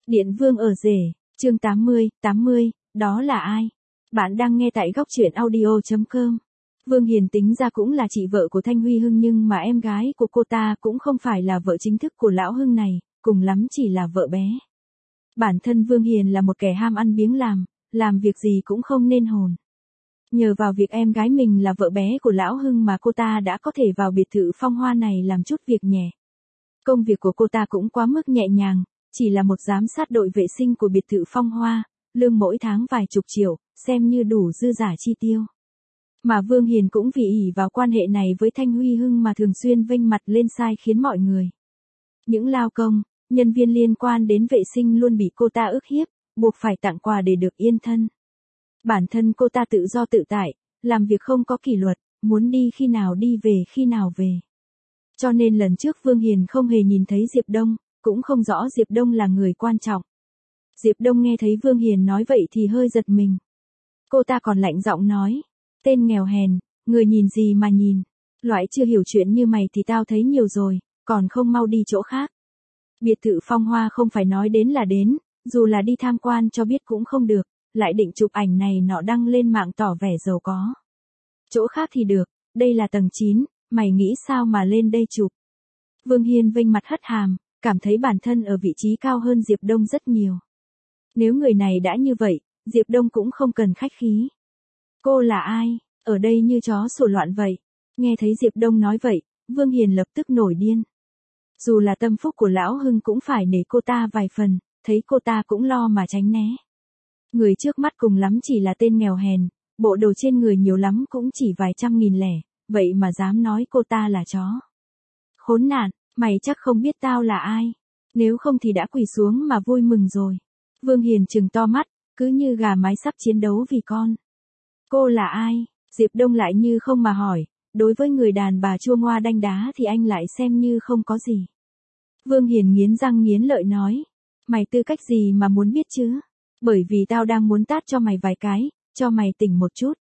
Điện Vương ở rể, chương 80, đó là ai? Bạn đang nghe tại góc truyện audio.com. Vương Hiền tính ra cũng là chị vợ của Thanh Huy Hưng nhưng mà em gái của cô ta cũng không phải là vợ chính thức của lão Hưng này, cùng lắm chỉ là vợ bé. Bản thân Vương Hiền là một kẻ ham ăn biếng làm việc gì cũng không nên hồn. Nhờ vào việc em gái mình là vợ bé của lão Hưng mà cô ta đã có thể vào biệt thự phong hoa này làm chút việc nhẹ. Công việc của cô ta cũng quá mức nhẹ nhàng, chỉ là một giám sát đội vệ sinh của biệt thự phong hoa, lương mỗi tháng vài chục triệu, xem như đủ dư giả chi tiêu. Mà Vương Hiền cũng vì ỷ vào quan hệ này với Thanh Huy Hưng mà thường xuyên vênh mặt lên sai khiến mọi người. Những lao công, nhân viên liên quan đến vệ sinh luôn bị cô ta ức hiếp, buộc phải tặng quà để được yên thân. Bản thân cô ta tự do tự tại, làm việc không có kỷ luật, muốn đi khi nào đi về khi nào về. Cho nên lần trước Vương Hiền không hề nhìn thấy Diệp Đông, cũng không rõ Diệp Đông là người quan trọng. Diệp Đông nghe thấy Vương Hiền nói vậy thì hơi giật mình. Cô ta còn lạnh giọng nói, tên nghèo hèn, người nhìn gì mà nhìn, loại chưa hiểu chuyện như mày thì tao thấy nhiều rồi, còn không mau đi chỗ khác. Biệt thự phong hoa không phải nói đến là đến, dù là đi tham quan cho biết cũng không được, lại định chụp ảnh này nọ đăng lên mạng tỏ vẻ giàu có. Chỗ khác thì được, đây là tầng 9, mày nghĩ sao mà lên đây chụp. Vương Hiền vênh mặt hất hàm, cảm thấy bản thân ở vị trí cao hơn Diệp Đông rất nhiều. Nếu người này đã như vậy, Diệp Đông cũng không cần khách khí. Cô là ai? Ở đây như chó sủa loạn vậy. Nghe thấy Diệp Đông nói vậy, Vương Hiền lập tức nổi điên. Dù là tâm phúc của lão Hưng cũng phải nể cô ta vài phần, thấy cô ta cũng lo mà tránh né. Người trước mắt cùng lắm chỉ là tên nghèo hèn, bộ đồ trên người nhiều lắm cũng chỉ vài trăm nghìn lẻ, vậy mà dám nói cô ta là chó. Khốn nạn, mày chắc không biết tao là ai. Nếu không thì đã quỳ xuống mà vui mừng rồi. Vương Hiền trừng to mắt, cứ như gà mái sắp chiến đấu vì con. Cô là ai? Diệp Đông lại như không mà hỏi, đối với người đàn bà chua ngoa đanh đá thì anh lại xem như không có gì. Vương Hiền nghiến răng nghiến lợi nói, mày tư cách gì mà muốn biết chứ? Bởi vì tao đang muốn tát cho mày vài cái, cho mày tỉnh một chút.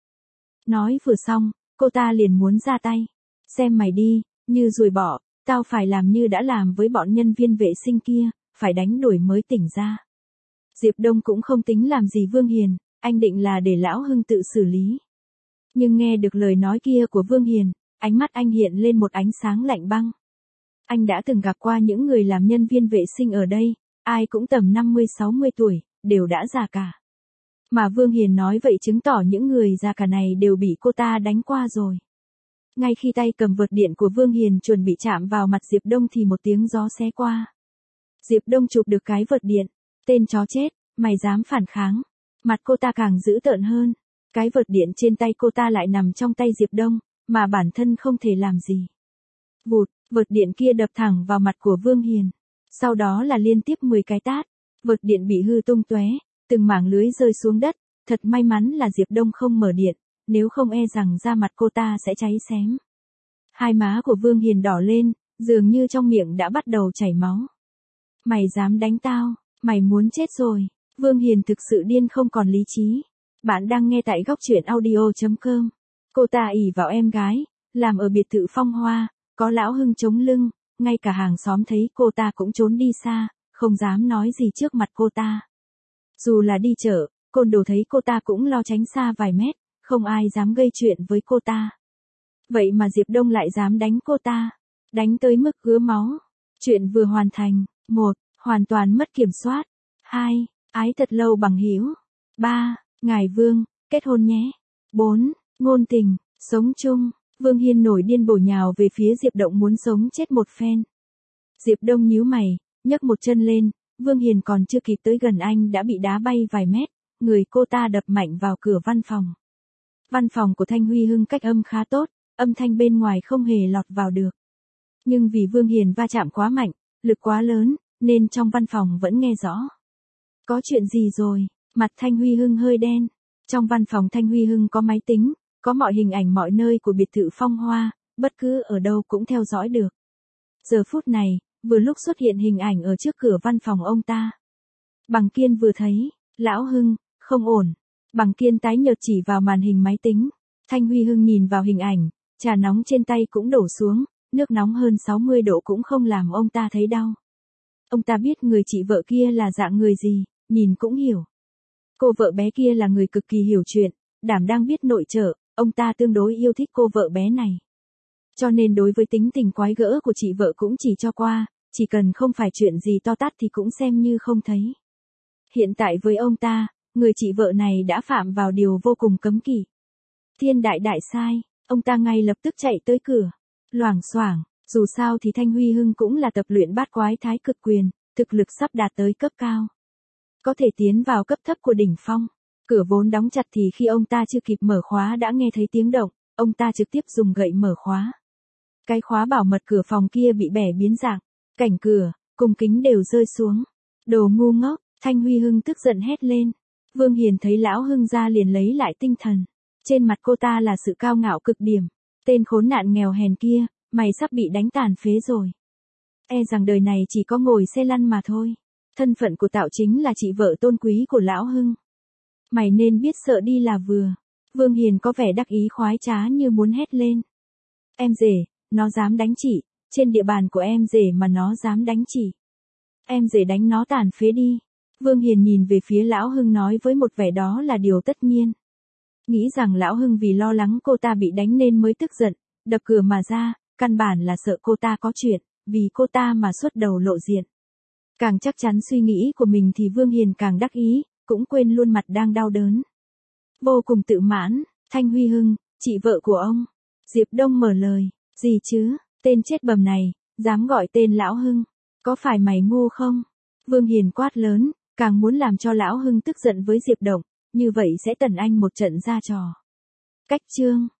Nói vừa xong, cô ta liền muốn ra tay. Xem mày đi, như ruồi bọ, tao phải làm như đã làm với bọn nhân viên vệ sinh kia, phải đánh đuổi mới tỉnh ra. Diệp Đông cũng không tính làm gì Vương Hiền, anh định là để lão Hưng tự xử lý. Nhưng nghe được lời nói kia của Vương Hiền, ánh mắt anh hiện lên một ánh sáng lạnh băng. Anh đã từng gặp qua những người làm nhân viên vệ sinh ở đây, ai cũng tầm 50-60 tuổi, đều đã già cả. Mà Vương Hiền nói vậy chứng tỏ những người già cả này đều bị cô ta đánh qua rồi. Ngay khi tay cầm vợt điện của Vương Hiền chuẩn bị chạm vào mặt Diệp Đông thì một tiếng gió xé qua. Diệp Đông chụp được cái vợt điện, tên chó chết, mày dám phản kháng. Mặt cô ta càng dữ tợn hơn, cái vợt điện trên tay cô ta lại nằm trong tay Diệp Đông, mà bản thân không thể làm gì. Vụt, vợt điện kia đập thẳng vào mặt của Vương Hiền. Sau đó là liên tiếp 10 cái tát, vợt điện bị hư tung tóe, từng mảng lưới rơi xuống đất, thật may mắn là Diệp Đông không mở điện, nếu không e rằng da mặt cô ta sẽ cháy xém. Hai má của Vương Hiền đỏ lên, dường như trong miệng đã bắt đầu chảy máu. Mày dám đánh tao, mày muốn chết rồi. Vương Hiền thực sự điên không còn lý trí. Bạn đang nghe tại góc truyện audio.com. Cô ta ỷ vào em gái, làm ở biệt thự phong hoa, có lão Hưng chống lưng, ngay cả hàng xóm thấy cô ta cũng trốn đi xa, không dám nói gì trước mặt cô ta. Dù là đi chợ, côn đồ thấy cô ta cũng lo tránh xa vài mét, không ai dám gây chuyện với cô ta. Vậy mà Diệp Đông lại dám đánh cô ta, đánh tới mức ứa máu. Chuyện vừa hoàn thành. 1. Hoàn toàn mất kiểm soát. 2. Ái thật lâu bằng hữu. 3. Ngài Vương, kết hôn nhé. 4. Ngôn tình, sống chung. Vương Hiên nổi điên bổ nhào về phía Diệp Đông muốn sống chết một phen. Diệp Đông nhíu mày, nhấc một chân lên, Vương Hiền còn chưa kịp tới gần anh đã bị đá bay vài mét, người cô ta đập mạnh vào cửa văn phòng. Văn phòng của Thanh Huy Hưng cách âm khá tốt, âm thanh bên ngoài không hề lọt vào được. Nhưng vì Vương Hiền va chạm quá mạnh, lực quá lớn, nên trong văn phòng vẫn nghe rõ. Có chuyện gì rồi? Mặt Thanh Huy Hưng hơi đen. Trong văn phòng Thanh Huy Hưng có máy tính, có mọi hình ảnh mọi nơi của biệt thự phong hoa, bất cứ ở đâu cũng theo dõi được. Giờ phút này, vừa lúc xuất hiện hình ảnh ở trước cửa văn phòng ông ta. Bằng Kiên vừa thấy, lão Hưng, không ổn. Bằng Kiên tái nhợt chỉ vào màn hình máy tính. Thanh Huy Hưng nhìn vào hình ảnh, trà nóng trên tay cũng đổ xuống, nước nóng hơn 60 độ cũng không làm ông ta thấy đau. Ông ta biết người chị vợ kia là dạng người gì, nhìn cũng hiểu. Cô vợ bé kia là người cực kỳ hiểu chuyện, đảm đang biết nội trợ, ông ta tương đối yêu thích cô vợ bé này. Cho nên đối với tính tình quái gỡ của chị vợ cũng chỉ cho qua, chỉ cần không phải chuyện gì to tát thì cũng xem như không thấy. Hiện tại với ông ta, người chị vợ này đã phạm vào điều vô cùng cấm kỵ. Thiên đại đại sai, ông ta ngay lập tức chạy tới cửa. Loảng xoảng, dù sao thì Thanh Huy Hưng cũng là tập luyện bát quái thái cực quyền, thực lực sắp đạt tới cấp cao. Có thể tiến vào cấp thấp của đỉnh phong. Cửa vốn đóng chặt thì khi ông ta chưa kịp mở khóa đã nghe thấy tiếng động, ông ta trực tiếp dùng gậy mở khóa. Cái khóa bảo mật cửa phòng kia bị bẻ biến dạng, cảnh cửa, cùng kính đều rơi xuống. Đồ ngu ngốc, Thanh Huy Hưng tức giận hét lên. Vương Hiền thấy lão Hưng ra liền lấy lại tinh thần. Trên mặt cô ta là sự cao ngạo cực điểm. Tên khốn nạn nghèo hèn kia, mày sắp bị đánh tàn phế rồi. E rằng đời này chỉ có ngồi xe lăn mà thôi. Thân phận của Tạo chính là chị vợ tôn quý của lão Hưng. Mày nên biết sợ đi là vừa. Vương Hiền có vẻ đắc ý khoái trá như muốn hét lên. Em rể, nó dám đánh chị, trên địa bàn của em rể mà nó dám đánh chị. Em rể đánh nó tàn phế đi. Vương Hiền nhìn về phía lão Hưng nói với một vẻ đó là điều tất nhiên. Nghĩ rằng lão Hưng vì lo lắng cô ta bị đánh nên mới tức giận, đập cửa mà ra, căn bản là sợ cô ta có chuyện, vì cô ta mà xuất đầu lộ diện. Càng chắc chắn suy nghĩ của mình thì Vương Hiền càng đắc ý, cũng quên luôn mặt đang đau đớn. Vô cùng tự mãn, Thanh Huy Hưng, chị vợ của ông. Diệp Đông mở lời, gì chứ, tên chết bầm này, dám gọi tên lão Hưng, có phải mày ngu không? Vương Hiền quát lớn, càng muốn làm cho lão Hưng tức giận với Diệp Động, như vậy sẽ tẩn anh một trận ra trò. Cách chương